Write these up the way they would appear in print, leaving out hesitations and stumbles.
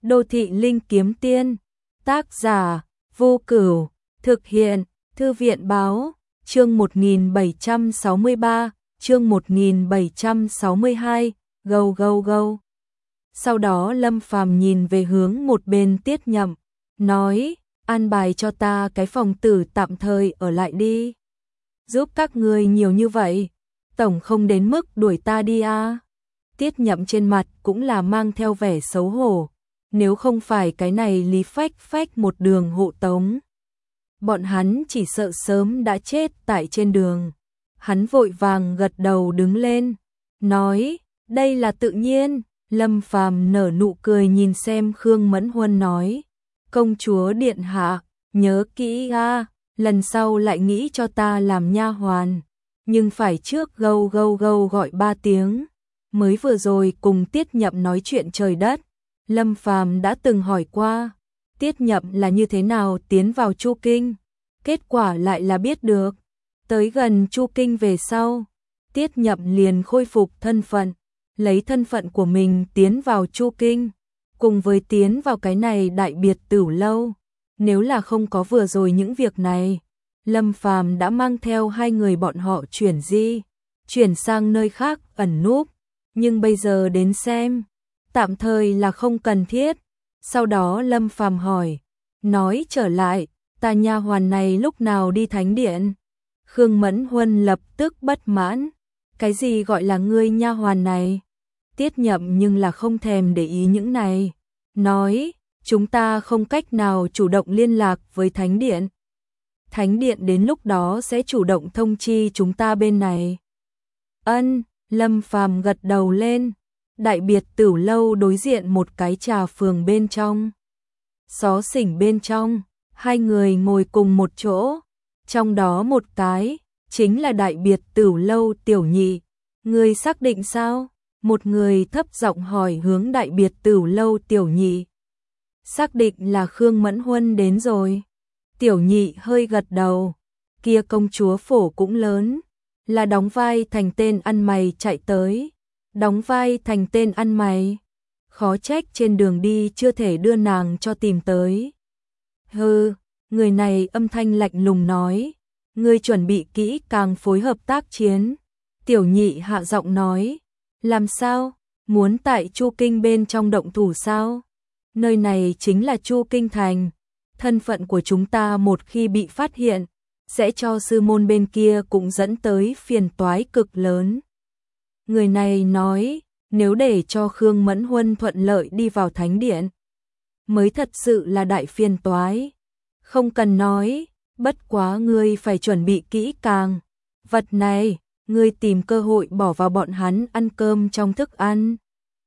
Đô thị linh kiếm tiên, tác giả Vô Cửu, thực hiện Thư viện báo, chương 1763, chương 1762, go. Sau đó Lâm Phàm nhìn về hướng một bên Tiết Nhậm, nói, an bài cho ta cái phòng tử tạm thời ở lại đi. Giúp các ngươi nhiều như vậy, tổng không đến mức đuổi ta đi à. Tiết Nhậm trên mặt cũng là mang theo vẻ xấu hổ, nếu không phải cái này Lý Phách một đường hộ tống, bọn hắn chỉ sợ sớm đã chết tại trên đường. Hắn vội vàng gật đầu đứng lên, nói, đây là tự nhiên. Lâm Phàm nở nụ cười nhìn xem Khương Mẫn Huân nói, công chúa điện hạ, nhớ kỹ a, lần sau lại nghĩ cho ta làm nha hoàn, nhưng phải trước go gọi 3 tiếng. Mới vừa rồi cùng Tiết Nhậm nói chuyện trời đất, Lâm Phàm đã từng hỏi qua, Tiết Nhậm là như thế nào tiến vào Chu Kinh, kết quả lại là biết được. Tới gần Chu Kinh về sau, Tiết Nhậm liền khôi phục thân phận, lấy thân phận của mình tiến vào Chu Kinh, cùng với tiến vào cái này Đại Biệt Tửu lâu. Nếu là không có vừa rồi những việc này, Lâm Phàm đã mang theo hai người bọn họ chuyển sang nơi khác ẩn núp, nhưng bây giờ đến xem, tạm thời là không cần thiết. Sau đó Lâm Phàm hỏi, nói trở lại, ta nha hoàn này lúc nào đi thánh điện? Khương Mẫn Huân lập tức bất mãn, cái gì gọi là ngươi nha hoàn này? Tiết Nhậm nhưng là không thèm để ý những này, nói, chúng ta không cách nào chủ động liên lạc với thánh điện. Thánh điện đến lúc đó sẽ chủ động thông chi chúng ta bên này. Ân, Lâm Phàm gật đầu lên. Đại Biệt Tửu lâu đối diện một cái trà phường bên trong. Xó xỉnh bên trong, hai người ngồi cùng một chỗ, trong đó một cái chính là Đại Biệt Tửu lâu Tiểu Nhị. Ngươi xác định sao? Một người thấp giọng hỏi hướng Đại Biệt Tửu lâu Tiểu Nhị. Xác định là Khương Mẫn Huân đến rồi. Tiểu Nhị hơi gật đầu, kia công chúa phổ cũng lớn, là đóng vai thành tên ăn mày chạy tới. Đóng vai thành tên ăn mày, khó trách trên đường đi chưa thể đưa nàng cho tìm tới. Hừ, người này âm thanh lạnh lùng nói, ngươi chuẩn bị kỹ càng phối hợp tác chiến. Tiểu Nhị hạ giọng nói, làm sao, muốn tại Chu Kinh bên trong động thủ sao? Nơi này chính là Chu Kinh thành, thân phận của chúng ta một khi bị phát hiện, sẽ cho sư môn bên kia cũng dẫn tới phiền toái cực lớn. Người này nói, nếu để cho Khương Mẫn Huân thuận lợi đi vào thánh điện, mới thật sự là đại phiền toái. Không cần nói, bất quá ngươi phải chuẩn bị kỹ càng. Vật này, ngươi tìm cơ hội bỏ vào bọn hắn ăn cơm trong thức ăn.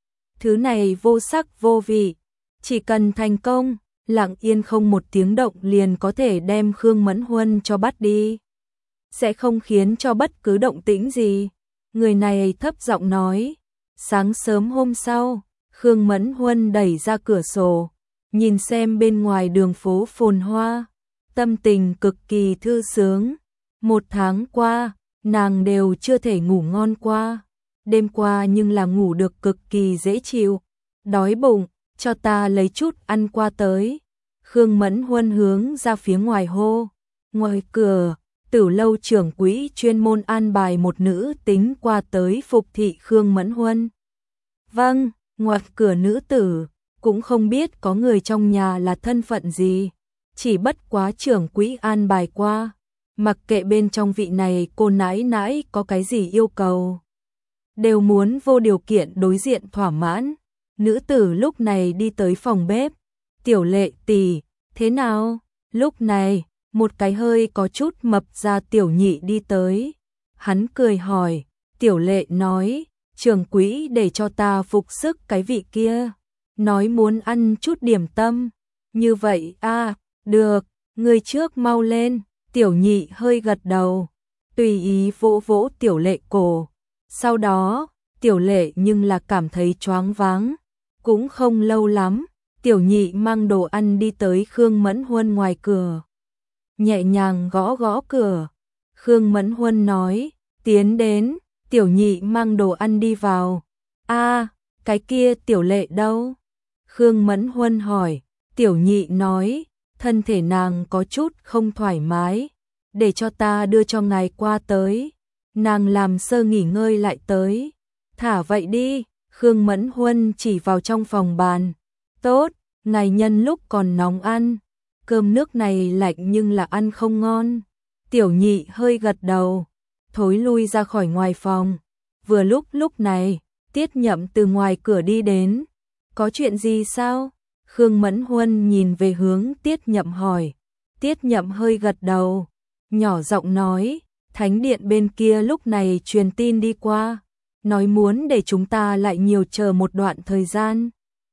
Thứ này vô sắc vô vị, chỉ cần thành công, lặng yên không một tiếng động liền có thể đem Khương Mẫn Huân cho bắt đi. Sẽ không khiến cho bất cứ động tĩnh gì. Người này thấp giọng nói, sáng sớm hôm sau, Khương Mẫn Huân đẩy ra cửa sổ, nhìn xem bên ngoài đường phố phồn hoa, tâm tình cực kỳ thư sướng. 1 tháng qua, nàng đều chưa thể ngủ ngon qua, đêm qua nhưng là ngủ được cực kỳ dễ chịu. Đói bụng, cho ta lấy chút ăn qua tới. Khương Mẫn Huân hướng ra phía ngoài hô, ngoài cửa. Tửu lâu trưởng quỹ chuyên môn an bài một nữ tính qua tới phục thị Khương Mẫn Huân. Vâng, ngoài cửa nữ tử, cũng không biết có người trong nhà là thân phận gì, chỉ bất quá trưởng quỹ an bài qua, mặc kệ bên trong vị này cô nãi nãi có cái gì yêu cầu, đều muốn vô điều kiện đối diện thỏa mãn. Nữ tử lúc này đi tới phòng bếp, Tiểu Lệ tỷ, thế nào? Lúc này, một cái hơi có chút mập ra Tiểu Nhị đi tới. Hắn cười hỏi, Tiểu Lệ nói, trưởng quỹ để cho ta phục sức cái vị kia, nói muốn ăn chút điểm tâm. Như vậy à, được, người trước mau lên. Tiểu Nhị hơi gật đầu, tùy ý vỗ vỗ Tiểu Lệ cổ. Sau đó, Tiểu Lệ nhưng là cảm thấy choáng váng. Cũng không lâu lắm, Tiểu Nhị mang đồ ăn đi tới Khương Mẫn Huân ngoài cửa, nhẹ nhàng gõ gõ cửa. Khương Mẫn Huân nói, tiến đến. Tiểu Nhị mang đồ ăn đi vào. A, cái kia Tiểu Lệ đâu? Khương Mẫn Huân hỏi, Tiểu Nhị nói, thân thể nàng có chút không thoải mái, để cho ta đưa cho ngài qua tới. Nàng làm sơ nghỉ ngơi lại tới. Thả vậy đi, Khương Mẫn Huân chỉ vào trong phòng bàn. Tốt, ngài nhân lúc còn nóng ăn. Cơm nước này lạnh nhưng là ăn không ngon. Tiểu Nhị hơi gật đầu, thối lui ra khỏi ngoài phòng. Vừa lúc này, Tiết Nhậm từ ngoài cửa đi đến. Có chuyện gì sao? Khương Mẫn Huân nhìn về hướng Tiết Nhậm hỏi. Tiết Nhậm hơi gật đầu, nhỏ giọng nói, thánh điện bên kia lúc này truyền tin đi qua, nói muốn để chúng ta lại nhiều chờ một đoạn thời gian.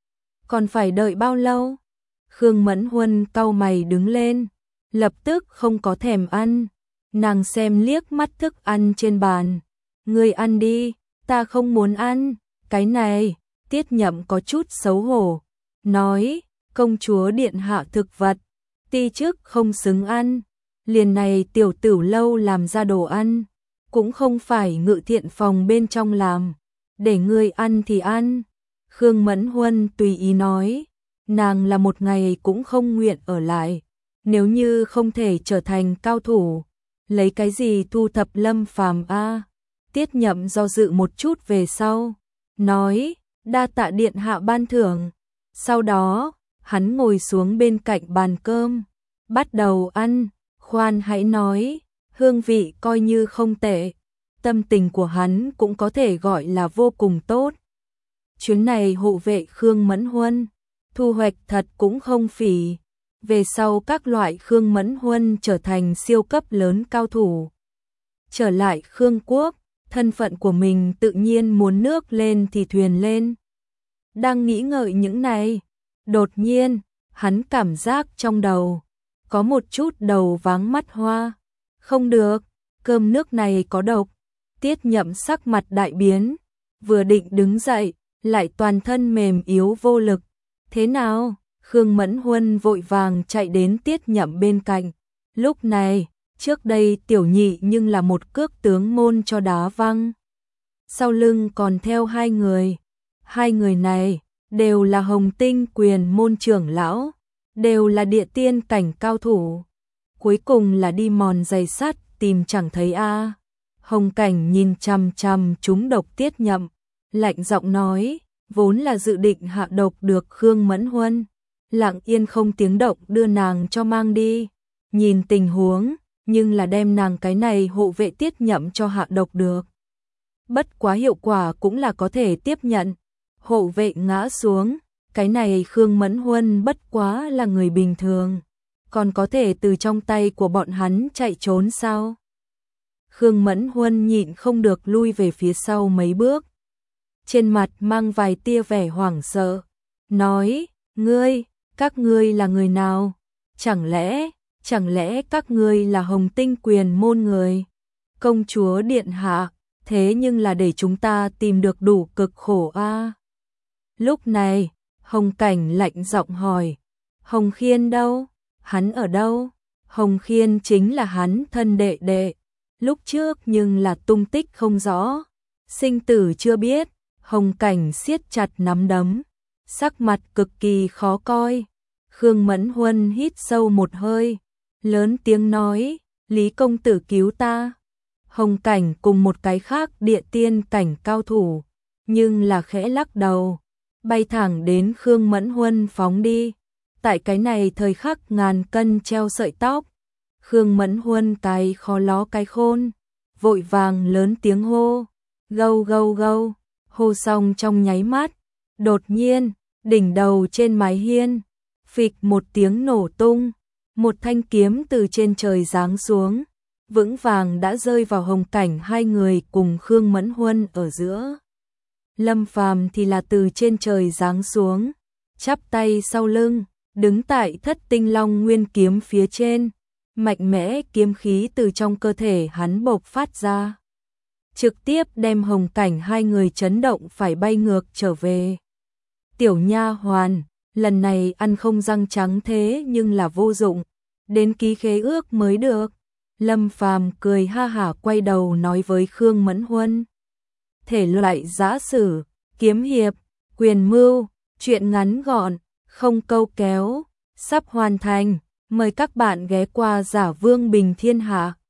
Còn phải đợi bao lâu? Khương Mẫn Huân cau mày đứng lên, lập tức không có thèm ăn. Nàng xem liếc mắt thức ăn trên bàn. Ngươi ăn đi, ta không muốn ăn. Cái này, Tiết Nhậm có chút xấu hổ, nói, công chúa điện hạ thực vật, ti chức không xứng ăn. Liền này tiểu tửu lâu làm ra đồ ăn, cũng không phải ngự thiện phòng bên trong làm, để ngươi ăn thì ăn. Khương Mẫn Huân tùy ý nói, nàng là một ngày cũng không nguyện ở lại, nếu như không thể trở thành cao thủ, lấy cái gì thu thập Lâm Phàm a? Tiết Nhậm do dự một chút về sau, nói, đa tạ điện hạ ban thưởng. Sau đó, hắn ngồi xuống bên cạnh bàn cơm, bắt đầu ăn. Khoan hãy nói, hương vị coi như không tệ, tâm tình của hắn cũng có thể gọi là vô cùng tốt. Chuyến này hộ vệ Khương Mẫn Huân, thu hoạch thật cũng không phỉ. Về sau các loại Khương Mẫn Huân trở thành siêu cấp lớn cao thủ. Trở lại Khương Quốc, thân phận của mình tự nhiên muốn nước lên thì thuyền lên. Đang nghĩ ngợi những này, đột nhiên, hắn cảm giác trong đầu có một chút đầu váng mắt hoa. Không được, cơm nước này có độc. Tiết Nhậm sắc mặt đại biến, vừa định đứng dậy, lại toàn thân mềm yếu vô lực. Thế nào? Khương Mẫn Huân vội vàng chạy đến Tiết Nhậm bên cạnh. Lúc này, trước đây Tiểu Nhị nhưng là một cước tướng môn cho đá văng. Sau lưng còn theo hai người. Hai người này đều là Hồng Tinh Quyền môn trưởng lão, đều là địa tiên cảnh cao thủ. Cuối cùng là đi mòn giày sắt tìm chẳng thấy a. Hồng Cảnh nhìn chằm chằm chúng độc Tiết Nhậm, lạnh giọng nói, vốn là dự định hạ độc được Khương Mẫn Huân, lặng yên không tiếng động đưa nàng cho mang đi. Nhìn tình huống, nhưng là đem nàng cái này hộ vệ Tiết Nhậm cho hạ độc được. Bất quá hiệu quả cũng là có thể tiếp nhận. Hộ vệ ngã xuống, cái này Khương Mẫn Huân bất quá là người bình thường, còn có thể từ trong tay của bọn hắn chạy trốn sao? Khương Mẫn Huân nhịn không được lui về phía sau mấy bước, trên mặt mang vài tia vẻ hoảng sợ, nói, các ngươi là người nào? Chẳng lẽ các ngươi là Hồng Tinh Quyền môn người? Công chúa điện hạ, thế nhưng là để chúng ta tìm được đủ cực khổ a. Lúc này, Hồng Cảnh lạnh giọng hỏi, Hồng Khiên đâu? Hắn ở đâu? Hồng Khiên chính là hắn thân đệ đệ, lúc trước nhưng là tung tích không rõ, sinh tử chưa biết. Hồng Cảnh siết chặt nắm đấm, sắc mặt cực kỳ khó coi. Khương Mẫn Huân hít sâu một hơi, lớn tiếng nói, Lý công tử cứu ta. Hồng Cảnh cùng một cái khác địa tiên cảnh cao thủ, nhưng là khẽ lắc đầu, bay thẳng đến Khương Mẫn Huân phóng đi. Tại cái này thời khắc ngàn cân treo sợi tóc, Khương Mẫn Huân cái khó ló cái khôn, vội vàng lớn tiếng hô, gâu gâu gâu, hô xong trong nháy mắt, đột nhiên, đỉnh đầu trên mái hiên, phịch một tiếng nổ tung, một thanh kiếm từ trên trời giáng xuống, vững vàng đã rơi vào Hồng Cảnh hai người cùng Khương Mẫn Huân ở giữa. Lâm Phàm thì là từ trên trời giáng xuống, chắp tay sau lưng, đứng tại Thất Tinh Long Nguyên kiếm phía trên, mạnh mẽ kiếm khí từ trong cơ thể hắn bộc phát ra, trực tiếp đem Hồng Cảnh hai người chấn động phải bay ngược trở về. Tiểu nha hoàn, lần này ăn không răng trắng thế nhưng là vô dụng, đến ký khế ước mới được. Lâm Phàm cười ha hả quay đầu nói với Khương Mẫn Huân. Thể loại giã sử, kiếm hiệp, quyền mưu, truyện ngắn gọn, không câu kéo, sắp hoàn thành. Mời các bạn ghé qua Giả Vương Bình Thiên Hạ.